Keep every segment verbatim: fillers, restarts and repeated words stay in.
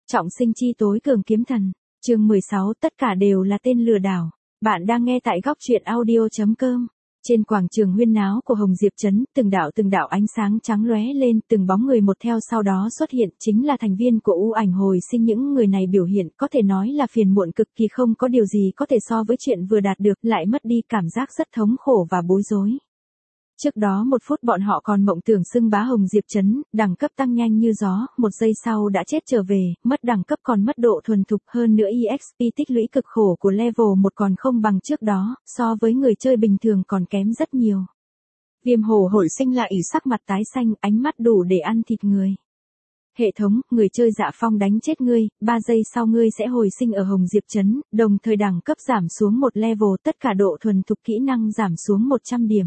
Trọng sinh chi tối cường kiếm thần. Chương mười sáu, tất cả đều là tên lừa đảo. Bạn đang nghe tại góc truyện audio chấm com. Trên quảng trường huyên náo của Hồng Diệp Trấn, từng đạo từng đạo ánh sáng trắng lóe lên, từng bóng người một theo sau đó xuất hiện, chính là thành viên của U Ảnh hồi sinh. Những người này biểu hiện có thể nói là phiền muộn cực kỳ, không có điều gì có thể so với chuyện vừa đạt được, lại mất đi, cảm giác rất thống khổ và bối rối. Trước đó một phút bọn họ còn mộng tưởng xưng bá Hồng Diệp Trấn, đẳng cấp tăng nhanh như gió, một giây sau đã chết trở về, mất đẳng cấp còn mất độ thuần thục, hơn nữa e ích pê tích lũy cực khổ của level một còn không bằng trước đó, so với người chơi bình thường còn kém rất nhiều. Viêm hổ hồi sinh lại ỉ sắc mặt tái xanh, ánh mắt đủ để ăn thịt người. Hệ thống, người chơi Dạ Phong đánh chết ngươi, ba giây sau ngươi sẽ hồi sinh ở Hồng Diệp Trấn, đồng thời đẳng cấp giảm xuống một level, tất cả độ thuần thục kỹ năng giảm xuống một trăm điểm.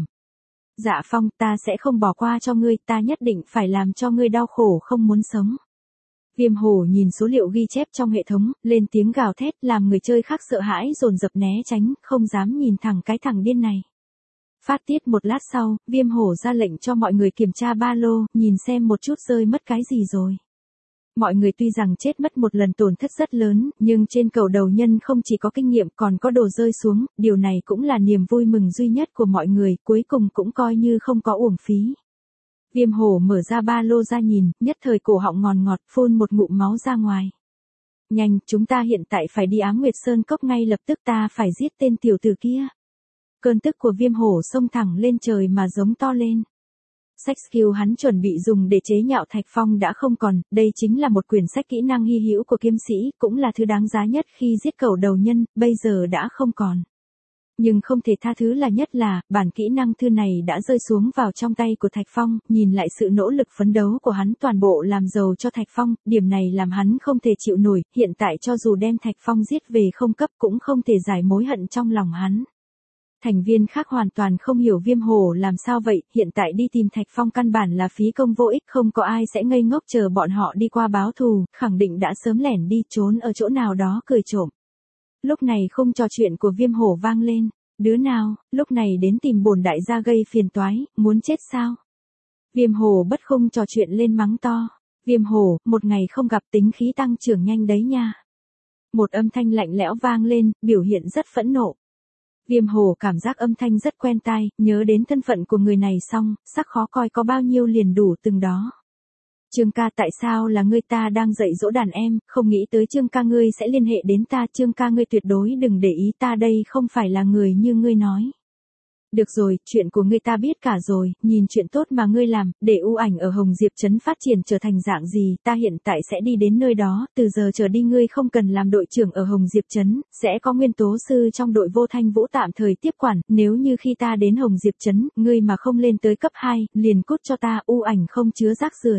Dạ Phong, ta sẽ không bỏ qua cho ngươi, ta nhất định phải làm cho ngươi đau khổ không muốn sống. Viêm hổ nhìn số liệu ghi chép trong hệ thống, lên tiếng gào thét, làm người chơi khác sợ hãi dồn dập né tránh, không dám nhìn thẳng cái thằng điên này. Phát tiết một lát sau, Viêm hổ ra lệnh cho mọi người kiểm tra ba lô, nhìn xem một chút rơi mất cái gì rồi. Mọi người tuy rằng chết mất một lần tổn thất rất lớn, nhưng trên cầu đầu nhân không chỉ có kinh nghiệm còn có đồ rơi xuống, điều này cũng là niềm vui mừng duy nhất của mọi người, cuối cùng cũng coi như không có uổng phí. Viêm hổ mở ra ba lô ra nhìn, nhất thời cổ họng ngọt ngọt, phun một ngụm máu ra ngoài. Nhanh, chúng ta hiện tại phải đi Ám Nguyệt Sơn Cốc ngay lập tức, ta phải giết tên tiểu tử kia. Cơn tức của Viêm hổ xông thẳng lên trời mà giống to lên. Sách skill hắn chuẩn bị dùng để chế nhạo Thạch Phong đã không còn, đây chính là một quyển sách kỹ năng hy hữu của kiếm sĩ, cũng là thứ đáng giá nhất khi giết cầu đầu nhân, bây giờ đã không còn. Nhưng không thể tha thứ là nhất là, bản kỹ năng thư này đã rơi xuống vào trong tay của Thạch Phong, nhìn lại sự nỗ lực phấn đấu của hắn toàn bộ làm giàu cho Thạch Phong, điểm này làm hắn không thể chịu nổi, hiện tại cho dù đem Thạch Phong giết về không cấp cũng không thể giải mối hận trong lòng hắn. Thành viên khác hoàn toàn không hiểu Viêm hổ làm sao vậy, hiện tại đi tìm Thạch Phong căn bản là phí công vô ích, không có ai sẽ ngây ngốc chờ bọn họ đi qua báo thù, khẳng định đã sớm lẻn đi trốn ở chỗ nào đó cười trộm. Lúc này khung trò chuyện của Viêm hổ vang lên, đứa nào, lúc này đến tìm bổn đại gia gây phiền toái, muốn chết sao? Viêm hổ bất khung trò chuyện lên mắng to, Viêm hổ, một ngày không gặp tính khí tăng trưởng nhanh đấy nha. Một âm thanh lạnh lẽo vang lên, biểu hiện rất phẫn nộ. Viêm hổ cảm giác âm thanh rất quen tai, nhớ đến thân phận của người này xong, sắc khó coi có bao nhiêu liền đủ từng đó. Trương ca, tại sao là ngươi, ta đang dạy dỗ đàn em, không nghĩ tới Trương ca ngươi sẽ liên hệ đến ta, Trương ca ngươi tuyệt đối đừng để ý, ta đây không phải là người như ngươi nói. Được rồi, chuyện của ngươi ta biết cả rồi, nhìn chuyện tốt mà ngươi làm, để U Ảnh ở Hồng Diệp Trấn phát triển trở thành dạng gì, ta hiện tại sẽ đi đến nơi đó, từ giờ trở đi ngươi không cần làm đội trưởng ở Hồng Diệp Trấn, sẽ có nguyên tố sư trong đội Vô Thanh Vũ tạm thời tiếp quản, nếu như khi ta đến Hồng Diệp Trấn, ngươi mà không lên tới cấp hai, liền cút cho ta, U Ảnh không chứa rác rưởi.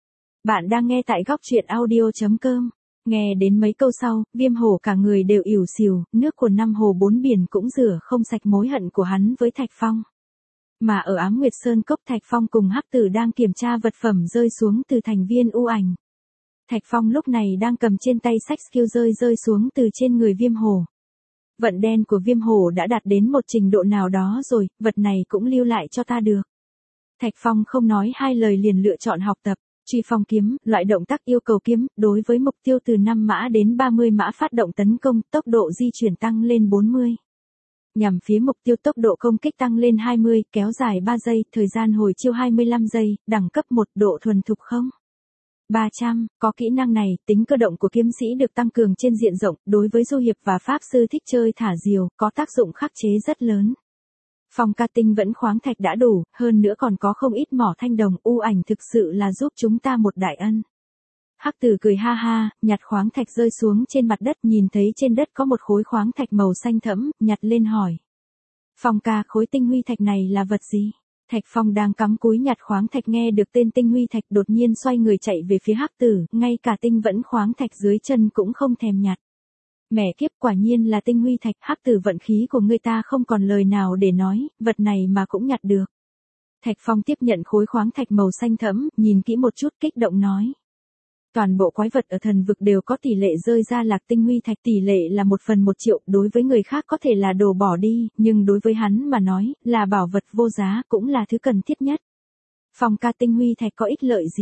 Bạn đang nghe tại góc truyện audio chấm com. Nghe đến mấy câu sau, Viêm hổ cả người đều ỉu xìu, nước của năm hồ bốn biển cũng rửa không sạch mối hận của hắn với Thạch Phong. Mà ở Ám Nguyệt Sơn Cốc, Thạch Phong cùng Hắc Tử đang kiểm tra vật phẩm rơi xuống từ thành viên U Ảnh. Thạch Phong lúc này đang cầm trên tay sách skill rơi rơi xuống từ trên người Viêm hổ. Vận đen của Viêm hổ đã đạt đến một trình độ nào đó rồi, vật này cũng lưu lại cho ta được. Thạch Phong không nói hai lời liền lựa chọn học tập. Truy phong kiếm, loại động tác yêu cầu kiếm, đối với mục tiêu từ năm mã đến ba mươi mã phát động tấn công, tốc độ di chuyển tăng lên bốn mươi. Nhằm phía mục tiêu tốc độ công kích tăng lên hai mươi, kéo dài ba giây, thời gian hồi chiêu hai mươi lăm giây, đẳng cấp một, độ thuần thục không. ba trăm, có kỹ năng này, tính cơ động của kiếm sĩ được tăng cường trên diện rộng, đối với du hiệp và pháp sư thích chơi thả diều, có tác dụng khắc chế rất lớn. Phong ca tinh vẫn khoáng thạch đã đủ, hơn nữa còn có không ít mỏ thanh đồng, U Ảnh thực sự là giúp chúng ta một đại ân. Hắc Tử cười ha ha, nhặt khoáng thạch rơi xuống trên mặt đất, nhìn thấy trên đất có một khối khoáng thạch màu xanh thẫm, nhặt lên hỏi. Phong ca, khối tinh huy thạch này là vật gì? Thạch Phong đang cắm cúi nhặt khoáng thạch nghe được tên tinh huy thạch đột nhiên xoay người chạy về phía Hắc Tử, ngay cả tinh vẫn khoáng thạch dưới chân cũng không thèm nhặt. Mẹ kiếp, quả nhiên là tinh huy thạch, Hắc Tử vận khí của người ta không còn lời nào để nói, vật này mà cũng nhặt được. Thạch Phong tiếp nhận khối khoáng thạch màu xanh thẫm, nhìn kỹ một chút kích động nói. Toàn bộ quái vật ở thần vực đều có tỷ lệ rơi ra lạc tinh huy thạch, tỷ lệ là một phần một triệu, đối với người khác có thể là đồ bỏ đi, nhưng đối với hắn mà nói, là bảo vật vô giá, cũng là thứ cần thiết nhất. Phong ca, tinh huy thạch có ích lợi gì?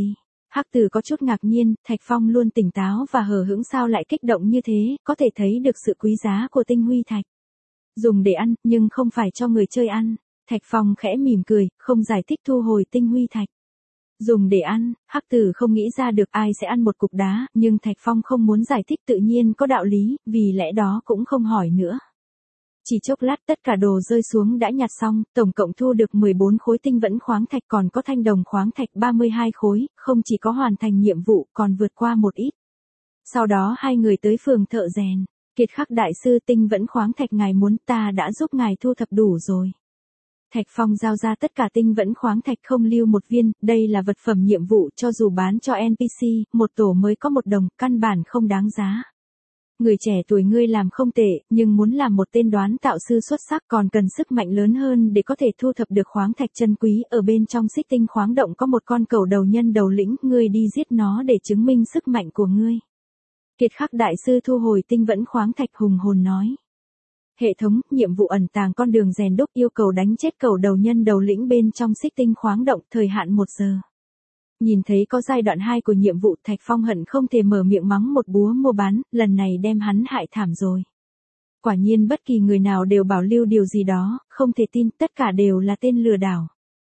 Hắc Tử có chút ngạc nhiên, Thạch Phong luôn tỉnh táo và hờ hững sao lại kích động như thế, có thể thấy được sự quý giá của tinh huy thạch. Dùng để ăn, nhưng không phải cho người chơi ăn. Thạch Phong khẽ mỉm cười, không giải thích thu hồi tinh huy thạch. Dùng để ăn, Hắc Tử không nghĩ ra được ai sẽ ăn một cục đá, nhưng Thạch Phong không muốn giải thích tự nhiên có đạo lý, vì lẽ đó cũng không hỏi nữa. Chỉ chốc lát tất cả đồ rơi xuống đã nhặt xong, tổng cộng thu được mười bốn khối tinh vẫn khoáng thạch, còn có thanh đồng khoáng thạch ba mươi hai khối, không chỉ có hoàn thành nhiệm vụ còn vượt qua một ít. Sau đó hai người tới phường thợ rèn. Kiệt Khắc đại sư, tinh vẫn khoáng thạch ngài muốn, ta đã giúp ngài thu thập đủ rồi. Thạch Phong giao ra tất cả tinh vẫn khoáng thạch không lưu một viên, đây là vật phẩm nhiệm vụ, cho dù bán cho en pê xê, một tổ mới có một đồng, căn bản không đáng giá. Người trẻ tuổi ngươi làm không tệ, nhưng muốn làm một tên đoán tạo sư xuất sắc còn cần sức mạnh lớn hơn để có thể thu thập được khoáng thạch chân quý. Ở bên trong xích tinh khoáng động có một con cẩu đầu nhân đầu lĩnh, ngươi đi giết nó để chứng minh sức mạnh của ngươi. Kiệt Khắc đại sư thu hồi tinh vẫn khoáng thạch hùng hồn nói. Hệ thống, nhiệm vụ ẩn tàng con đường rèn đúc yêu cầu đánh chết cẩu đầu nhân đầu lĩnh bên trong xích tinh khoáng động, thời hạn một giờ. Nhìn thấy có giai đoạn hai của nhiệm vụ, Thạch Phong hận không thể mở miệng mắng một búa mua bán, lần này đem hắn hại thảm rồi. Quả nhiên bất kỳ người nào đều bảo lưu điều gì đó, không thể tin, tất cả đều là tên lừa đảo.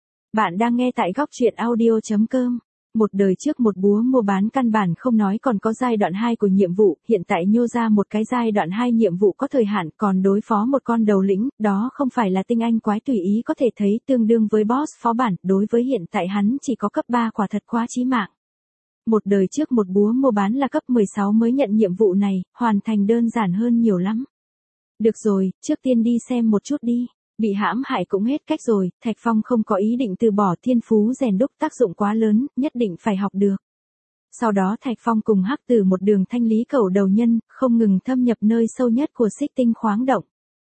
Bạn đang nghe tại góc truyện audio chấm com. Một đời trước một búa mua bán căn bản không nói, còn có giai đoạn hai của nhiệm vụ, hiện tại nhô ra một cái giai đoạn hai nhiệm vụ có thời hạn, còn đối phó một con đầu lĩnh, đó không phải là tinh anh quái tùy ý có thể thấy, tương đương với boss phó bản, đối với hiện tại hắn chỉ có cấp ba, quả thật quá chí mạng. Một đời trước một búa mua bán là cấp mười sáu mới nhận nhiệm vụ này, hoàn thành đơn giản hơn nhiều lắm. Được rồi, trước tiên đi xem một chút đi. Bị hãm hại cũng hết cách rồi, Thạch Phong không có ý định từ bỏ, thiên phú rèn đúc tác dụng quá lớn, nhất định phải học được. Sau đó Thạch Phong cùng Hắc Tử một đường thanh lý cẩu đầu nhân, không ngừng thâm nhập nơi sâu nhất của xích tinh khoáng động.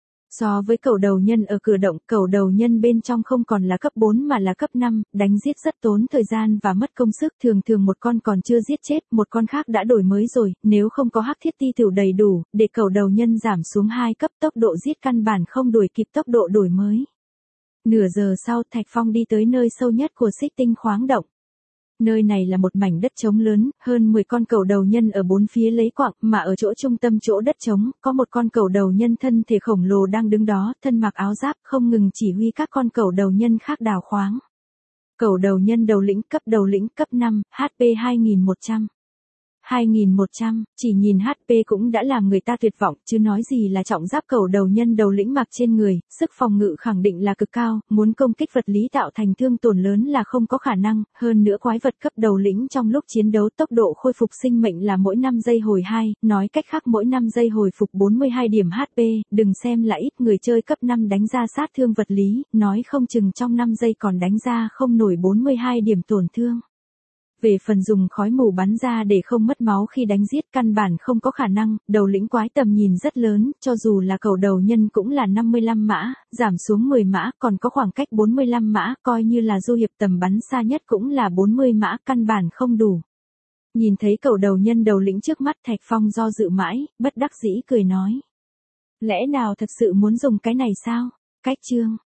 So với cẩu đầu nhân ở cửa động, cẩu đầu nhân bên trong không còn là cấp bốn mà là cấp năm, đánh giết rất tốn thời gian và mất công sức, thường thường một con còn chưa giết chết, một con khác đã đổi mới rồi, nếu không có hắc thiết ti tiểu đầy đủ, để cẩu đầu nhân giảm xuống hai cấp, tốc độ giết căn bản không đuổi kịp tốc độ đổi mới. Nửa giờ sau, Thạch Phong đi tới nơi sâu nhất của xích tinh khoáng động. Nơi này là một mảnh đất trống lớn, hơn mười con cẩu đầu nhân ở bốn phía lấy quặng, mà ở chỗ trung tâm chỗ đất trống, có một con cẩu đầu nhân thân thể khổng lồ đang đứng đó, thân mặc áo giáp, không ngừng chỉ huy các con cẩu đầu nhân khác đào khoáng. Cẩu đầu nhân đầu lĩnh, cấp đầu lĩnh, cấp năm, hát pê hai nghìn một trăm. hai nghìn một trăm, chỉ nhìn hát pê cũng đã làm người ta tuyệt vọng, chứ nói gì là trọng giáp cẩu đầu nhân đầu lĩnh mặc trên người, sức phòng ngự khẳng định là cực cao, muốn công kích vật lý tạo thành thương tổn lớn là không có khả năng, hơn nữa quái vật cấp đầu lĩnh trong lúc chiến đấu tốc độ khôi phục sinh mệnh là mỗi năm giây hồi hai, nói cách khác mỗi năm giây hồi phục bốn mươi hai điểm hát pê, đừng xem là ít, người chơi cấp năm đánh ra sát thương vật lý, nói không chừng trong năm giây còn đánh ra không nổi bốn mươi hai điểm tổn thương. Về phần dùng khói mù bắn ra để không mất máu khi đánh giết căn bản không có khả năng, đầu lĩnh quái tầm nhìn rất lớn, cho dù là cẩu đầu nhân cũng là năm mươi lăm mã, giảm xuống mười mã, còn có khoảng cách bốn mươi lăm mã, coi như là du hiệp tầm bắn xa nhất cũng là bốn mươi mã, căn bản không đủ. Nhìn thấy cẩu đầu nhân đầu lĩnh trước mắt, Thạch Phong do dự mãi, bất đắc dĩ cười nói. Lẽ nào thật sự muốn dùng cái này sao? Cách chương.